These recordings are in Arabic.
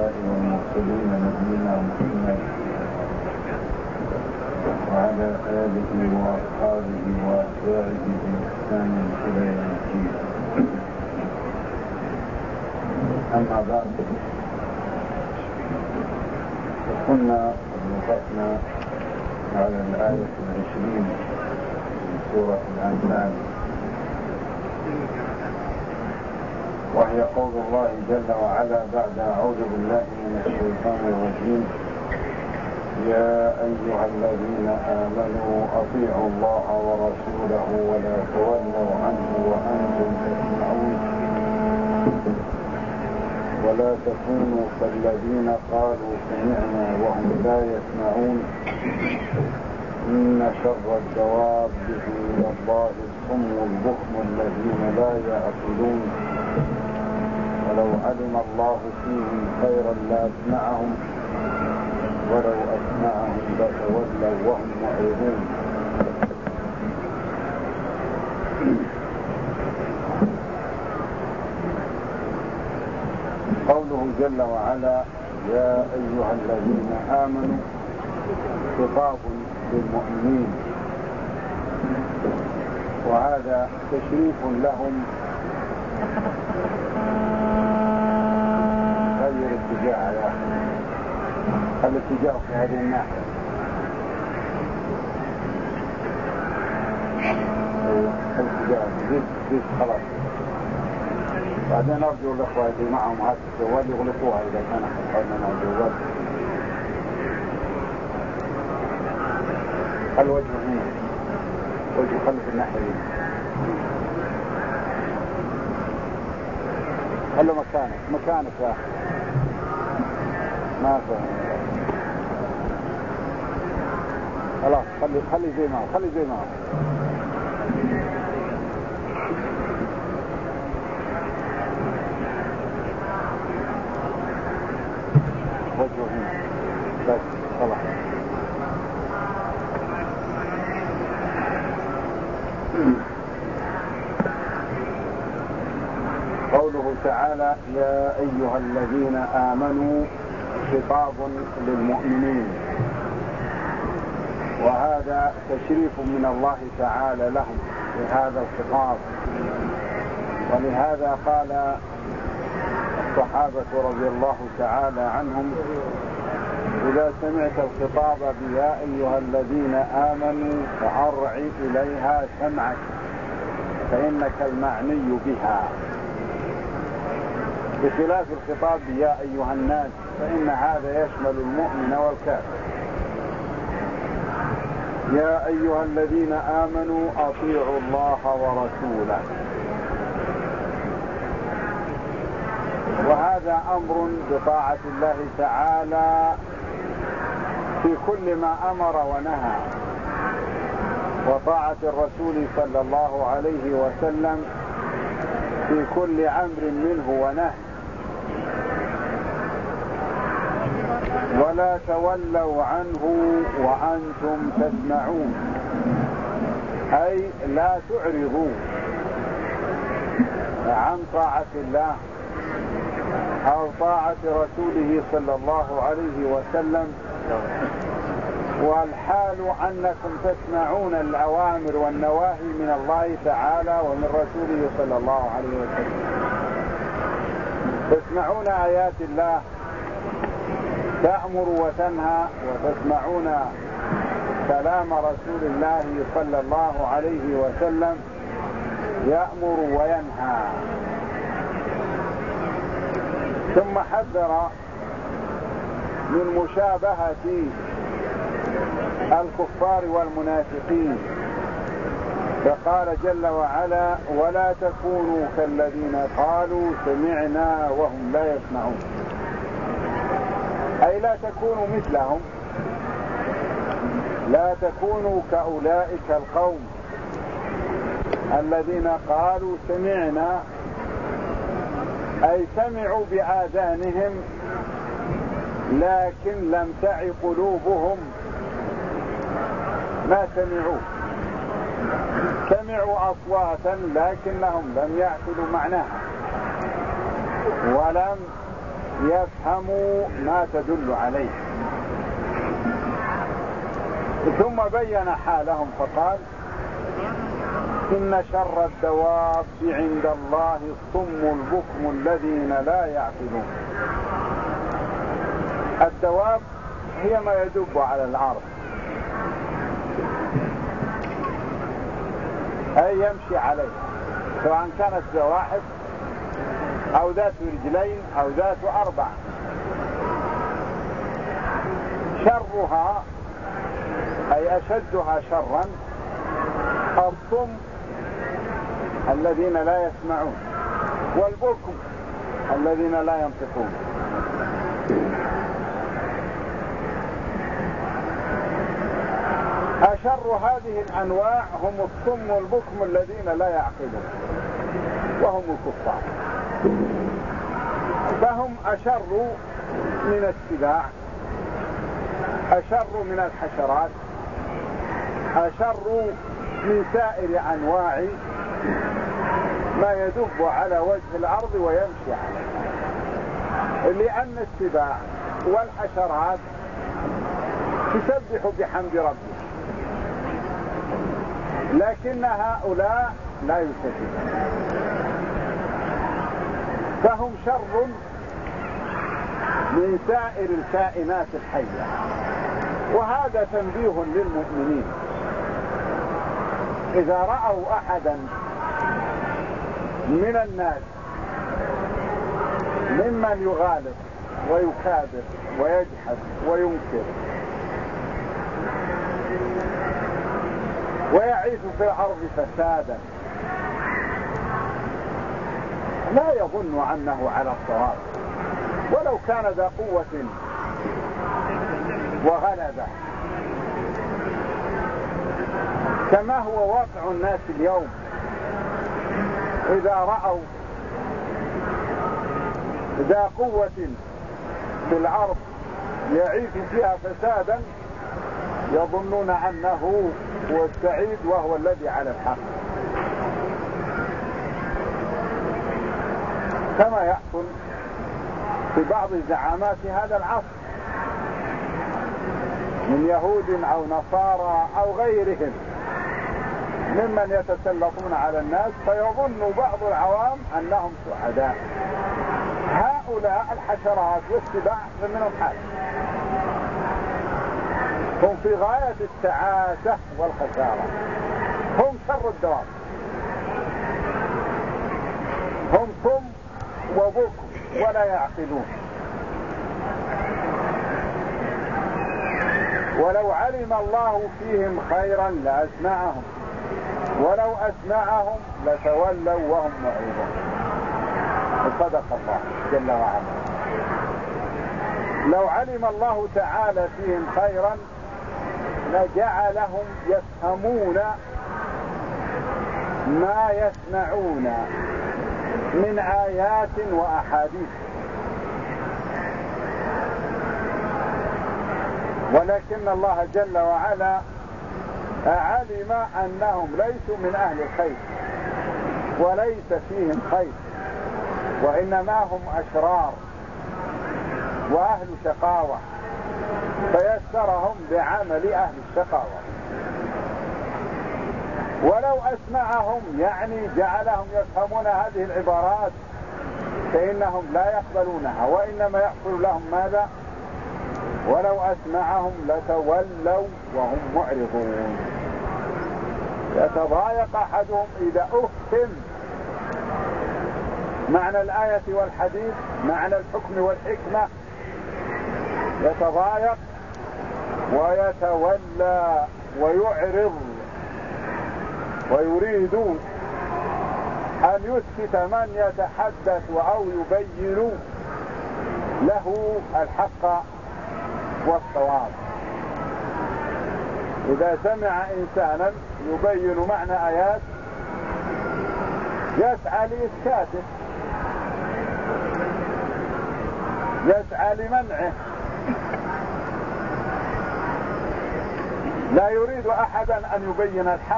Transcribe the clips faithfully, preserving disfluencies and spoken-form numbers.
الأنبياء والمرسلين نبينا محمد وعلى آله وأصحابه وأتباعه بإحسان إلى يوم الدين. أما بعد، كنا وقفنا على الآية العشرين من سورة الأنفال، وهي قول الله جل وعلا بعد أعوذ بالله من الشيطان الرجيم: يا أيها الذين آمنوا أطيعوا الله ورسوله ولا تولوا عنه وأنتم تسمعون ولا تكونوا كالذين قالوا سمعنا وهم لا يسمعون إن شر الدواب عند الله الصم البكم الذين لا يعقلون ولو علم الله فيهم خيرا لأسمعهم ولو أسمعهم لتولوا وهم معرضون. قوله جل وعلا: يا أيها الذين آمنوا، خطاب للمؤمنين، وهذا تشريف لهم. غير اتجاه يا أخي، الاتجاه في هذه الناحية. الاتجاه زيد زيد خلاص. بعدين أرجو الأخوة اللي معهم هذا الجوال يغلقوها إذا كان حولنا الجوال. الوجه هنا، وجه خلف الناحية دي. خلوا مكانك مكانك يا أخي، ما فهم. خلاص خلي خلي زي ما هو، خلي زي ما هو. وجهه هنا بس خلاص. قوله تعالى: يا أيها الذين آمنوا، خطاب للمؤمنين، وهذا تشريف من الله تعالى لهم بهذا الخطاب. ولهذا قال الصحابة رضي الله تعالى عنهم: إذا سمعت الخطاب بيا أيها الذين آمنوا فأرع إليها سمعك فإنك المعني بها، بخلاف الخطاب بيا أيها الناس، فإن هذا يشمل المؤمن والكافر. يا أيها الذين آمنوا أطيعوا الله ورسوله، وهذا أمر بطاعة الله تعالى في كل ما أمر ونهى، وطاعة الرسول صلى الله عليه وسلم في كل أمر منه ونهي. ولا تولوا عنه وأنتم تسمعون، أي لا تعرضوا عن طاعة الله أو طاعة رسوله صلى الله عليه وسلم، والحال أنكم تسمعون الأوامر والنواهي من الله تعالى ومن رسوله صلى الله عليه وسلم. تسمعون آيات الله تأمر وتنهى، وتسمعون كلام رسول الله صلى الله عليه وسلم يأمر وينهى. ثم حذر من مشابهة الكفار والمنافقين، فقال جل وعلا: ولا تكونوا كالذين قالوا سمعنا وهم لا يسمعون، أي لا تكونوا مثلهم، لا تكونوا كأولئك القوم الذين قالوا سمعنا، أي سمعوا بآذانهم لكن لم تعي قلوبهم ما سمعوا، سمعوا أصواتا لكنهم لم يعقلوا معناها ولم يفهموا ما تدل عليه. ثم بين حالهم فقال إن شر الدواب عند الله الصم البكم الذين لا يعقلون. الدواب هي ما يدب على الأرض، أي يمشي عليه، سواء كانت زواحف أو ذات رجلين أو ذات أربع. شرها أي أشدها شرا الصم الذين لا يسمعون، والبكم الذين لا ينطقون. أشر هذه الأنواع هم الصم والبكم الذين لا يعقلون، وهم الكفار. فهم أشر من السباع، أشر من الحشرات، أشر من سائر أنواع ما يدب على وجه الأرض ويمشي عليه، لأن السباع والحشرات تسبح بحمد ربها، لكن هؤلاء لا يسبحون، فهم شر من سائر الكائنات الحية. وهذا تنبيه للمؤمنين إذا رأوا أحدا من الناس ممن يغالط ويكابر ويجحد وينكر ويعيث في الأرض فسادا، لا يظن أنه على الصواب ولو كان ذا قوة وغلبة، كما هو واقع الناس اليوم. إذا رأوا ذا قوة في الأرض يعيث فيها فسادا يظنون أنه هو السعيد وهو الذي على الحق، كما يحصل في بعض زعامات هذا العصر من يهود أو نصارى أو غيرهم ممن يتسلطون على الناس، فيظن بعض العوام أنهم سعداء. هؤلاء الحشرات والسباع منهم حال، هم في غاية التعاسة والخسارة، هم شر الدواب، هم صم وبكم ولا يعقلون. ولو علم الله فيهم خيرا لأسمعهم ولو أسمعهم لتولوا وهم معرضون. صدق الله جل وعلا. لو علم الله تعالى فيهم خيرا لجعلهم يفهمون ما يسمعون من آيات وأحاديث، ولكن الله جل وعلا علم أنهم ليسوا من أهل الخير وليس فيهم خير، وإنما هم أشرار وأهل شقاوة، فيسرهم بعمل أهل الشقاوة. ولو أسمعهم يعني جعلهم يفهمون هذه العبارات فإنهم لا يقبلونها، وإنما يحصل لهم ماذا؟ ولو أسمعهم لتولوا وهم معرضون. يتضايق أحدهم إذا أفهم معنى الآية والحديث، معنى الحكم والحكمة، يتضايق ويتولى ويعرض ويريد أن يسكت من يتحدث أو يبين له الحق والصواب. إذا سمع إنسانا يبين معنى آيات يسعى لإسكاته، يسعى لمنعه، لا يريد أحدا أن يبين الحق.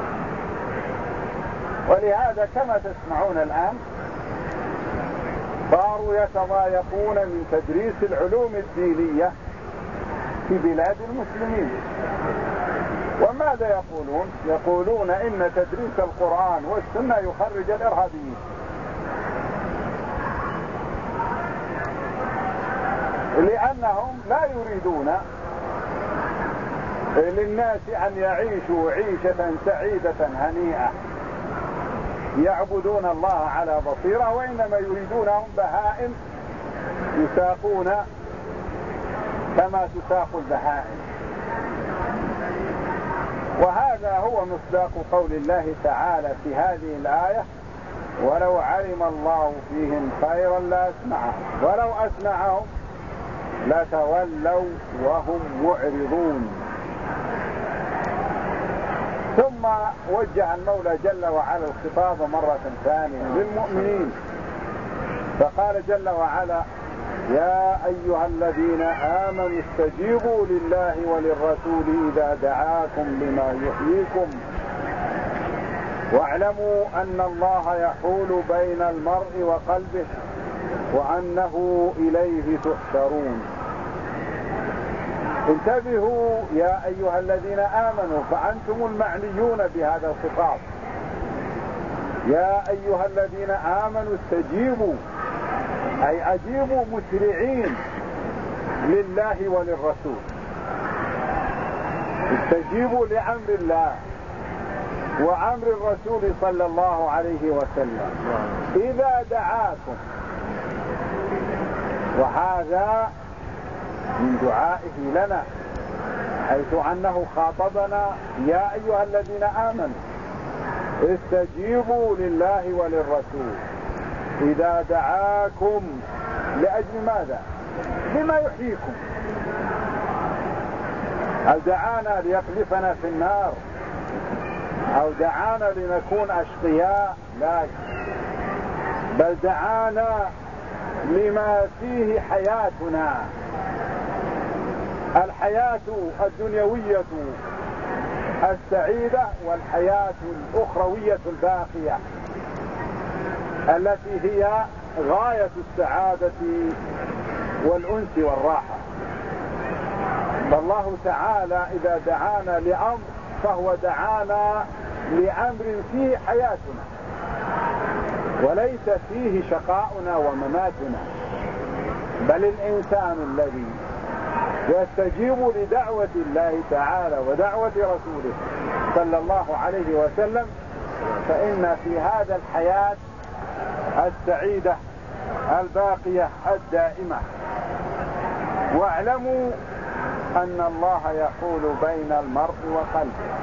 ولهذا كما تسمعون الآن صاروا يتضايقون من تدريس العلوم الدينية في بلاد المسلمين. وماذا يقولون؟ يقولون إن تدريس القرآن والسنة يخرج الإرهابيين، لأنهم لا يريدون للناس أن يعيشوا عيشة سعيدة هنيئة يعبدون الله على بصيرة، وإنما يريدونهم بهائم يساقون كما تساق البهائم. وهذا هو مصداق قول الله تعالى في هذه الآية: ولو علم الله فيهم خيرا لأسمعهم ولو أسمعهم لتولوا وهم معرضون. ثم وجه المولى جل وعلا الخطاب مرة ثانية للمؤمنين، فقال جل وعلا: يا أيها الذين آمنوا استجيبوا لله وللرسول إذا دعاكم لما يحييكم واعلموا أن الله يحول بين المرء وقلبه وأنه إليه تحشرون. انتبهوا يا أيها الذين آمنوا، فأنتم المعنيون بهذا الخطاب. يا أيها الذين آمنوا استجيبوا، أي أجيبوا مسرعين لله وللرسول. استجيبوا لأمر الله وأمر الرسول صلى الله عليه وسلم إذا دعاكم. وهذا من دعائه لنا، حيث أنه خاطبنا: يا أيها الذين آمنوا استجيبوا لله وللرسول إذا دعاكم. لأجل ماذا؟ لما يحييكم. هل دعانا ليقذفنا في النار أو دعانا لنكون أشقياء؟ لا، بل دعانا لما فيه حياتنا، الحياة الدنيوية السعيدة والحياة الأخروية الباقية التي هي غاية السعادة والأنس والراحة. فالله تعالى إذا دعانا لأمر فهو دعانا لأمر فيه حياتنا وليس فيه شقاؤنا ومماتنا، بل الإنسان الذي يستجيب لدعوة الله تعالى ودعوة رسوله صلى الله عليه وسلم فإن في هذا الحياة السعيدة الباقية الدائمة. واعلموا أن الله يحول بين المرء وقلبه.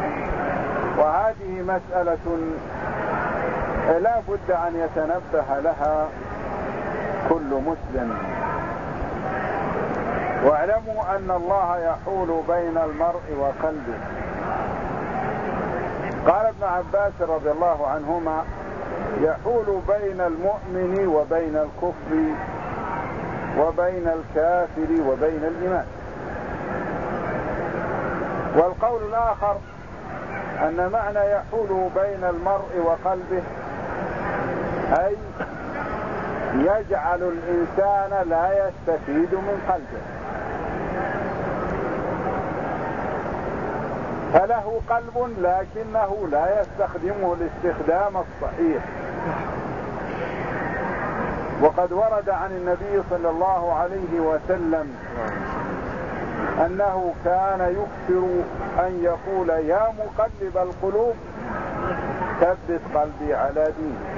وهذه مسألة لا بد أن يتنبه لها كل مسلم. واعلموا أن الله يحول بين المرء وقلبه. قال ابن عباس رضي الله عنهما: يحول بين المؤمن وبين الكفر وبين الكافر وبين الإيمان. والقول الآخر أن معنى يحول بين المرء وقلبه أي يجعل الإنسان لا يستفيد من قلبه، فله قلب لكنه لا يستخدمه الاستخدام الصحيح. وقد ورد عن النبي صلى الله عليه وسلم أنه كان يكثر أن يقول: يا مقلب القلوب ثبت قلبي على دينك.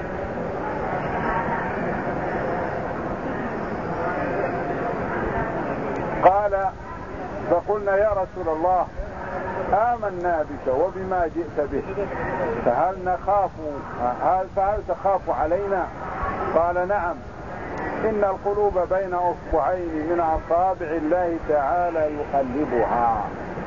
قال: فقلنا يا رسول الله آمنا بك وبما جئت به، فهل نخاف هل فهل تخاف علينا؟ قال: نعم، إن القلوب بين أصبعين من أصابع الله تعالى يقلبها.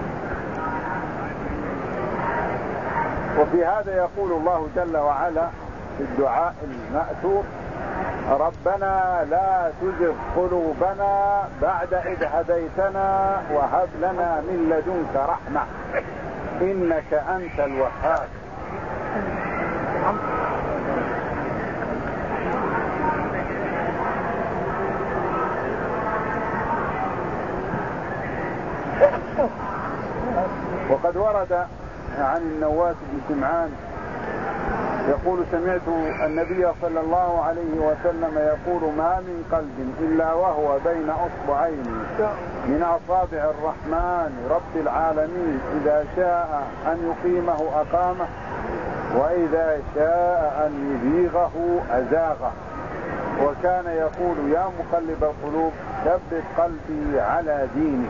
وفي هذا يقول الله جل وعلا في الدعاء المأثور: ربنا لا تزغ قلوبنا بعد إذ هديتنا وهب لنا من لدنك رحمة إنك أنت الوهاب. وقد ورد عن النواس بن سمعان يقول سمعت النبي صلى الله عليه وسلم يقول ما من قلب إلا وهو بين أصبعين من أصابع الرحمن رب العالمين إذا شاء أن يقيمه أقامه وإذا شاء أن يزيغه أزاغه. وكان يقول يا مقلب القلوب ثبت قلبي على دينك.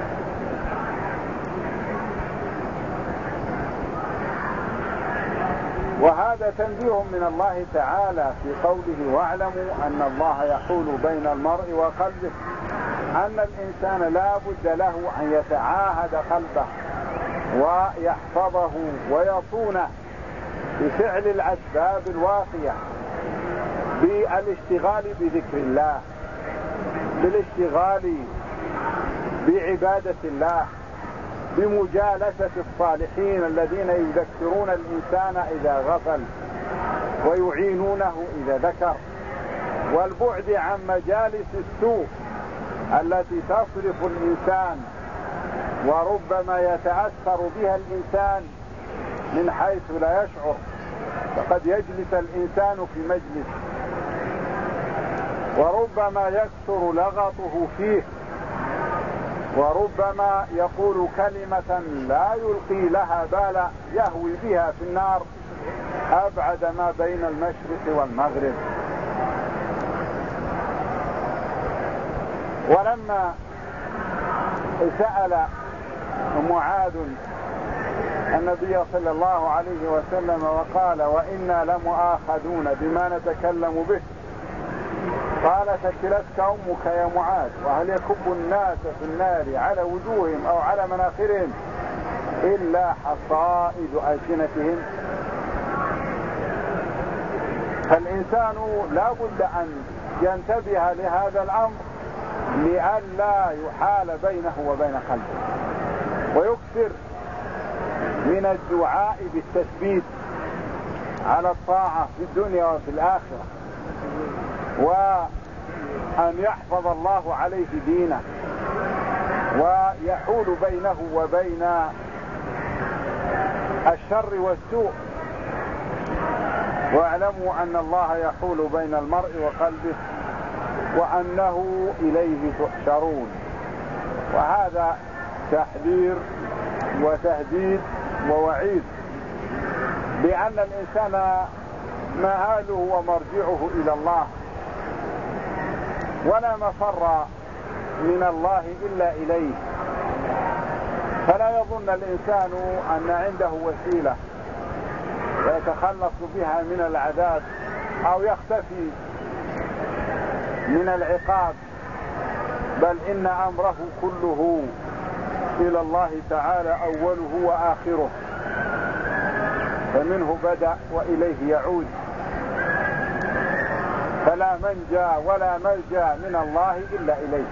وهذا تنبيه من الله تعالى في قوله واعلموا أن الله يحول بين المرء وقلبه، أن الإنسان لا بد له أن يتعاهد قلبه ويحفظه ويصونه بفعل الأسباب الواقية، بالاشتغال بذكر الله، بالاشتغال بعبادة الله، بمجالسة الصالحين الذين يذكرون الإنسان إذا غفل ويعينونه إذا ذكر، والبعد عن مجالس السوء التي تصرف الإنسان وربما يتأثر بها الإنسان من حيث لا يشعر. فقد يجلس الإنسان في مجلس وربما يكثر لغطه فيه، وربما يقول كلمة لا يلقي لها بالا يهوي بها في النار أبعد ما بين المشرق والمغرب. ولما سأل معاذ النبي صلى الله عليه وسلم وقال وإنا لمؤاخذون بما نتكلم به، قال ثكلتك أمك يا معاذ، وهل يكب الناس في النار على وجوههم أو على مناخرهم إلا حصائد ألسنتهم؟ فالإنسان لا بد أن ينتبه لهذا الأمر لئلا يحال بينه وبين قلبه، ويكثر من الدعاء بالتثبيت على الطاعة في الدنيا وفي الآخرة، وأن يحفظ الله عليه دينه ويحول بينه وبين الشر والسوء. واعلموا أن الله يحول بين المرء وقلبه وأنه إليه تحشرون. وهذا تحذير وتهديد ووعيد بأن الإنسان مآله ومرجعه إلى الله، ولا مفر من الله إلا إليه. فلا يظن الإنسان أن عنده وسيلة يتخلص بها من العذاب أو يختفي من العقاب، بل إن أمره كله إلى الله تعالى أوله وآخره، فمنه بدأ وإليه يعود. فلا منجى ولا ملجأ من الله إلا إليه.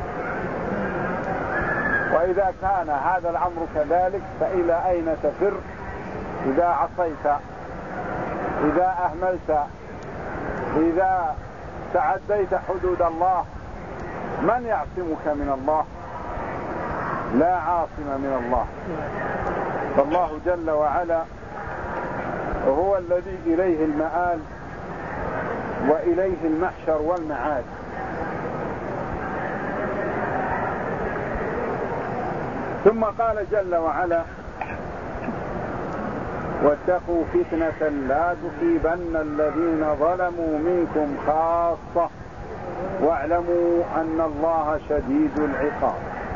وإذا كان هذا الأمر كذلك فإلى أين تفر إذا عصيت، إذا أهملت، إذا تعديت حدود الله؟ من يعصمك من الله؟ لا عاصم من الله. فالله جل وعلا هو الذي إليه المآل وإليه المحشر والمعاد. ثم قال جل وعلا واتقوا فتنة لا تصيبن الذين ظلموا منكم خاصة واعلموا أن الله شديد العقاب.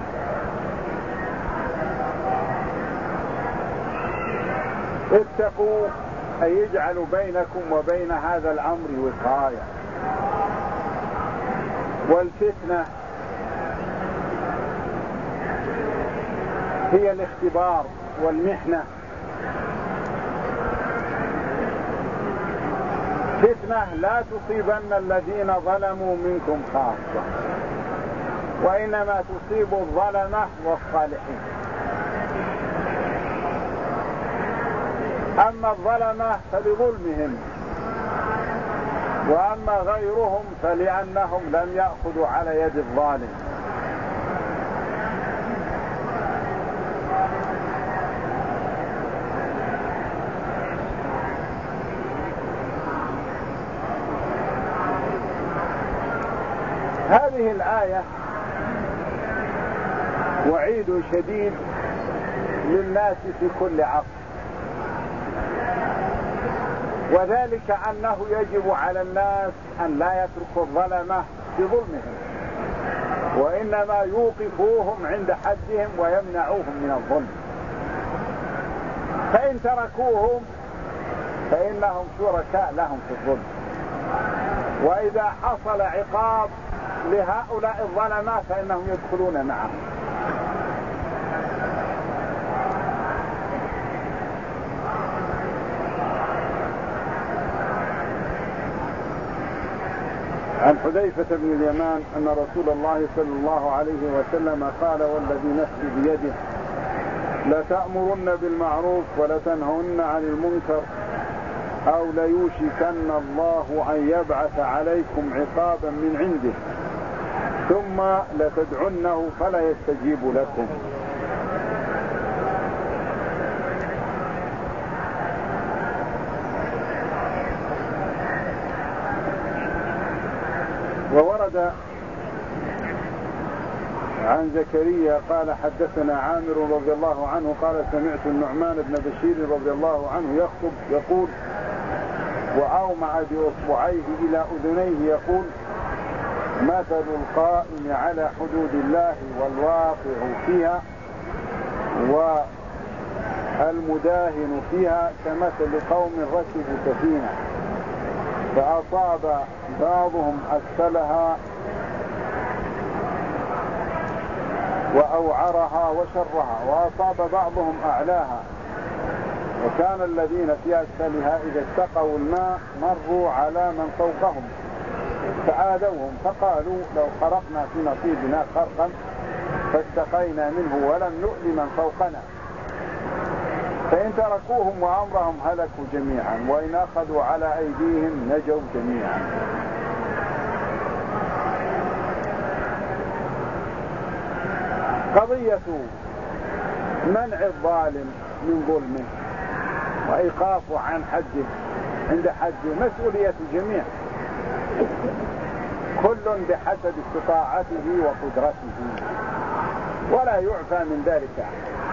اتقوا أي يجعل بينكم وبين هذا الأمر وقاية. والفتنة هي الاختبار والمحنة. فتنة لا تصيبن الذين ظلموا منكم خاصة، وإنما تصيب الظلمة والصالحين. أما الظلمة فلظلمهم، وأما غيرهم فلأنهم لم يأخذوا على يد الظالم. هذه الآية وعيد شديد للناس في كل عصر، وذلك أنه يجب على الناس أن لا يتركوا الظلمة بظلمهم، وإنما يوقفوهم عند حدهم ويمنعوهم من الظلم. فإن تركوهم فإنهم شركاء لهم في الظلم، وإذا حصل عقاب لهؤلاء الظلمة فإنهم يدخلون معهم. عن حذيفة بن اليمان أن رسول الله صلى الله عليه وسلم قال: والذي نفسي بيده لتأمرن بالمعروف ولتنهون عن المنكر أو ليوشكن الله أن يبعث عليكم عقابا من عنده ثم لتدعنه فلا يستجيب لكم. وورد عن زكريا قال: حدثنا عامر رضي الله عنه قال: سمعت النعمان بن بشير رضي الله عنه يخطب يقول وأومع بأصبعيه إلى أذنيه يقول: مثل القائم على حدود الله والواقع فيها والمداهن فيها كمثل قوم ركبوا سفينة فأصاب بعضهم أسفلها وأوعرها وشرها وأصاب بعضهم أعلاها، وكان الذين في أسفلها إذا اتقوا الماء مروا على من فوقهم فآذوهم فقالوا: لو خرقنا في نصيبنا خرقا فاتقينا منه ولم نؤذ من فوقنا. فإن تركوهم وأمرهم هلكوا جميعا، وإن أخذوا على أيديهم نجوا جميعا. قضية منع الظالم من ظلمه وإيقافه عن حده عند حده مسؤولية الجميع، كل بحسب استطاعته وقدرته ولا يعفى من ذلك.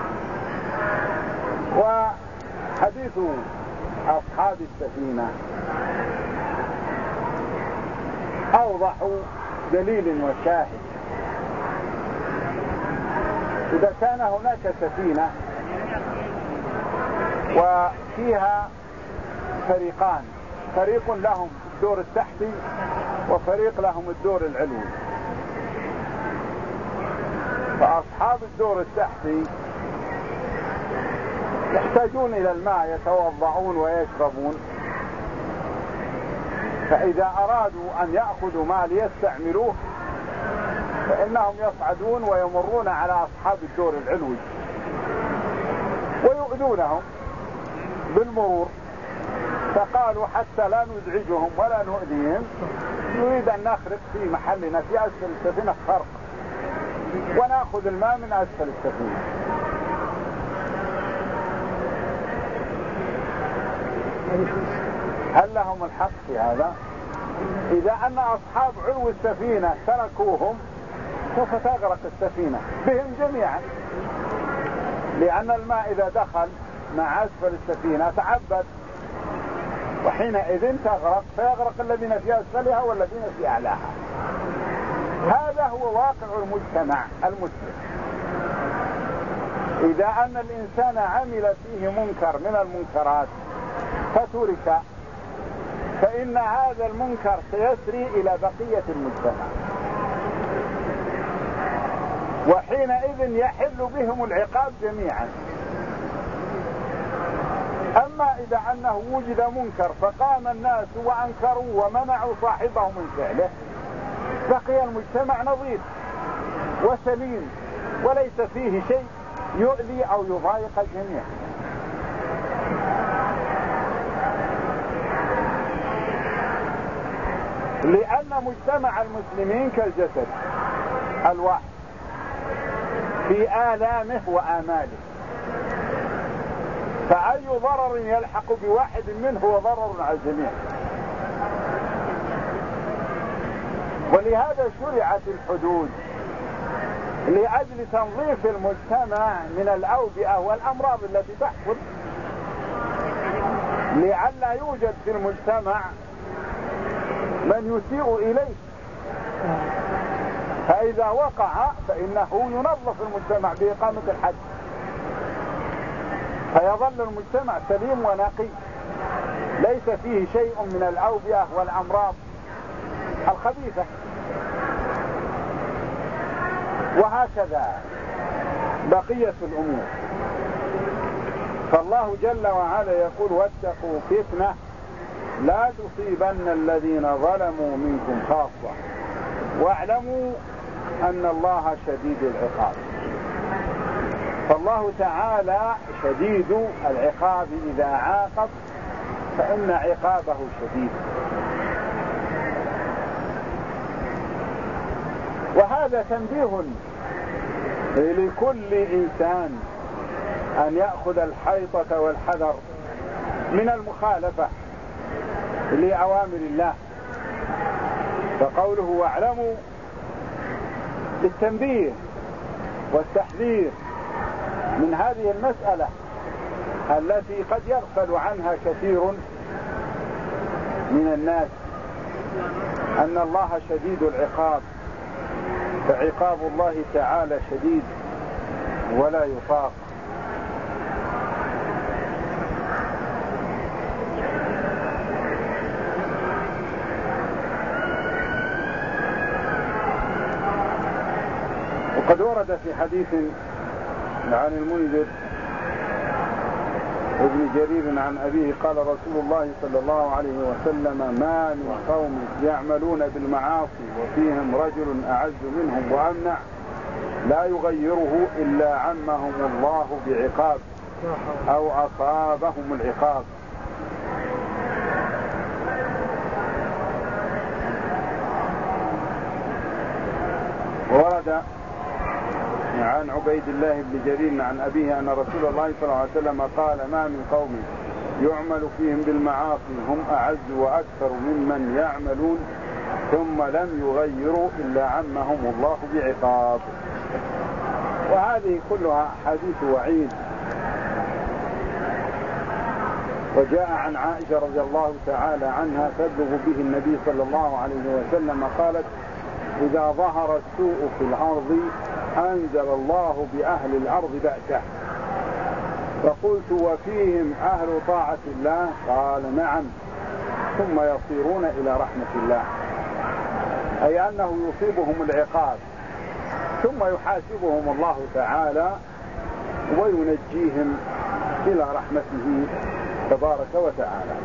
وحديث أصحاب السفينة أوضح دليل وشاهد. إذا كان هناك سفينة وفيها فريقان، فريق لهم الدور التحتي وفريق لهم الدور العلوي، فأصحاب الدور التحتي يحتاجون إلى الماء يتوضعون ويشربون، فإذا أرادوا أن يأخذوا ماء ليستعملوه فإنهم يصعدون ويمرون على أصحاب الدور العلوي ويؤذونهم بالمرور، فقالوا حتى لا نزعجهم ولا نؤذيهم نريد أن نخرق في محلنا في أسفل السفينة خرق ونأخذ الماء من أسفل السفينة. هل لهم الحق في هذا؟ إذا أن أصحاب علو السفينة تركوهم سوف تغرق السفينة بهم جميعا، لأن الماء إذا دخل مع أسفل السفينة تعبد، وحينئذ تغرق فيغرق الذين في أسفلها والذين في أعلاها. هذا هو واقع المجتمع المسلم. إذا أن الإنسان عمل فيه منكر من المنكرات فترك فإن هذا المنكر سيسري إلى بقية المجتمع، وحينئذ يحل بهم العقاب جميعا. أما إذا أنه وجد منكر فقام الناس وأنكروا ومنعوا صاحبه من فعله بقي المجتمع نظيف وسليم وليس فيه شيء يؤذي أو يضايق الجميع. لأن مجتمع المسلمين كالجسد الواحد في آلامه وآماله، فأي ضرر يلحق بواحد منه هو ضرر على الجميع. ولهذا شرعت الحدود لأجل تنظيف المجتمع من الأوبئة والأمراض التي تحصل، لئلا يوجد في المجتمع من يسيء إليه، فإذا وقع فإنه ينظف المجتمع بإقامة الحد، فيظل المجتمع سليم ونقي ليس فيه شيء من الأوبئة والأمراض الخبيثة. وهكذا بقية الأمور. فالله جل وعلا يقول: واتقوا فتنة لا تصيبن الذين ظلموا منكم خاصة واعلموا أن الله شديد العقاب. فالله تعالى شديد العقاب، إذا عاقب فإن عقابه شديد. وهذا تنبيه لكل إنسان أن يأخذ الحيطة والحذر من المخالفة لأوامر الله. فقوله واعلموا للتنبيه والتحذير من هذه المسألة التي قد يغفل عنها كثير من الناس، أن الله شديد العقاب، فعقاب الله تعالى شديد ولا يطاق. وقد ورد في حديث عن المنذر ابن جرير عن أبيه قال رسول الله صلى الله عليه وسلم: ما من قوم يعملون بالمعاصي وفيهم رجل أعز منهم وأمنع لا يغيره إلا عمهم الله بعقاب أو أصابهم العقاب. ورد عن عبيد الله بن جرير عن أبيه أن رسول الله صلى الله عليه وسلم قال: ما من قوم يعمل فيهم بالمعاصي هم أعز وأكثر ممن يعملون ثم لم يغيروا إلا عمهم الله بعقاب. وهذه كلها حديث وعيد. وجاء عن عائشة رضي الله تعالى عنها تبلغ به النبي صلى الله عليه وسلم قالت: إذا ظهر السوء في الأرض أنزل الله بأهل الأرض بأسه. فقلت: وفيهم أهل طاعة الله؟ قال: نعم، ثم يصيرون إلى رحمة الله، أي أنه يصيبهم العقاب ثم يحاسبهم الله تعالى وينجيهم إلى رحمته تبارك وتعالى.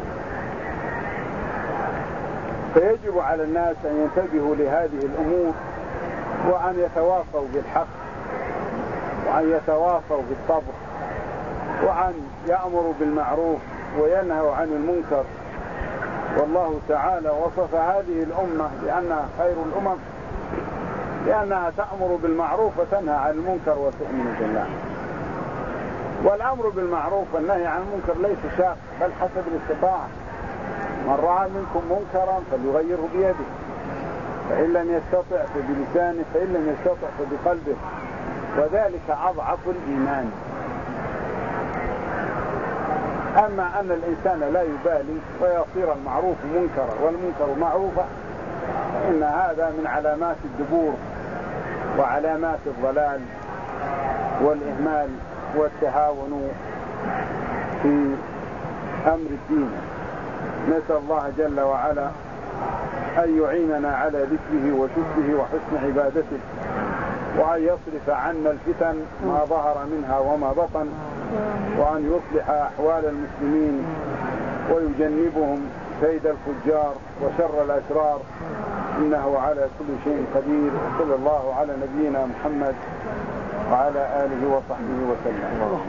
فيجب على الناس أن ينتبهوا لهذه الأمور، وأن يتواصوا بالحق، وأن يتواصوا بالصبر، وأن يأمروا بالمعروف وينهوا عن المنكر. والله تعالى وصف هذه الأمة بأنها خير الأمم، لأنها تأمر بالمعروف وتنهى عن المنكر وتؤمن بالله. والأمر بالمعروف والنهي عن المنكر ليس شاق، بل حسب الاستطاعة. من رأى منكم منكرا فليغيره بيده، فإن لم يستطع فبلسانه، فإن لم يستطع فبقلبه، وذلك أضعف الإيمان. أما أن الإنسان لا يبالي ويصير المعروف منكرا والمنكر معروفا، فإن هذا من علامات الدبور وعلامات الضلال والإهمال والتهاون في أمر الدين. نسأل الله جل وعلا أن يعيننا على ذكره وشكره وحسن عبادته، وأن يصرف عنا الفتن ما ظهر منها وما بطن، وأن يصلح أحوال المسلمين ويجنبهم كيد الفجار وشر الأشرار، إنه على كل شيء قدير. وصلى الله على نبينا محمد وعلى آله وصحبه وسلم.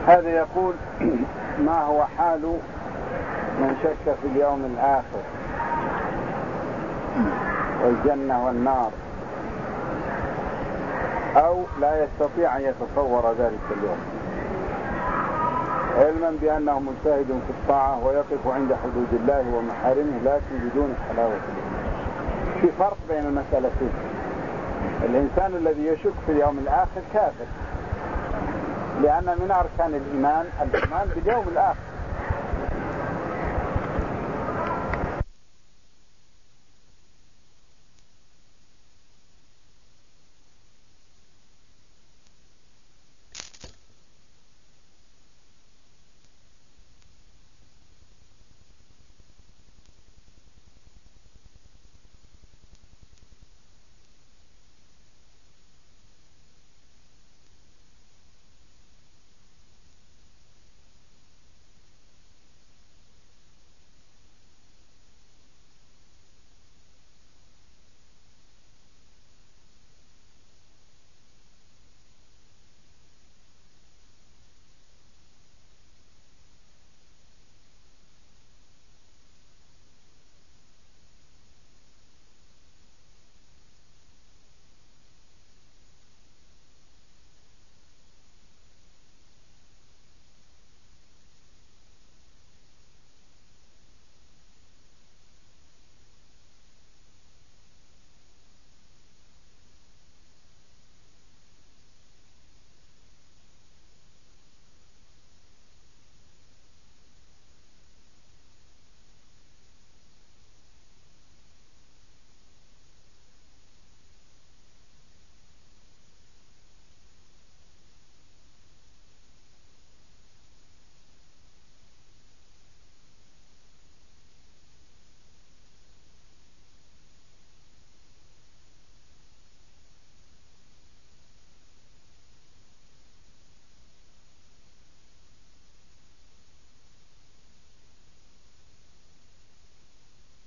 هذا يقول ما هو حال من شك في اليوم الآخر والجنة والنار أو لا يستطيع أن يتصور ذلك اليوم، علما بأنه مجتهد في الطاعة ويقف عند حدود الله ومحارمه لكن بدون حلاوة الإيمان. في فرق بين المسألتين. الإنسان الذي يشك في اليوم الآخر كافر، لأن من أركان الإيمان الإيمان باليوم الآخر،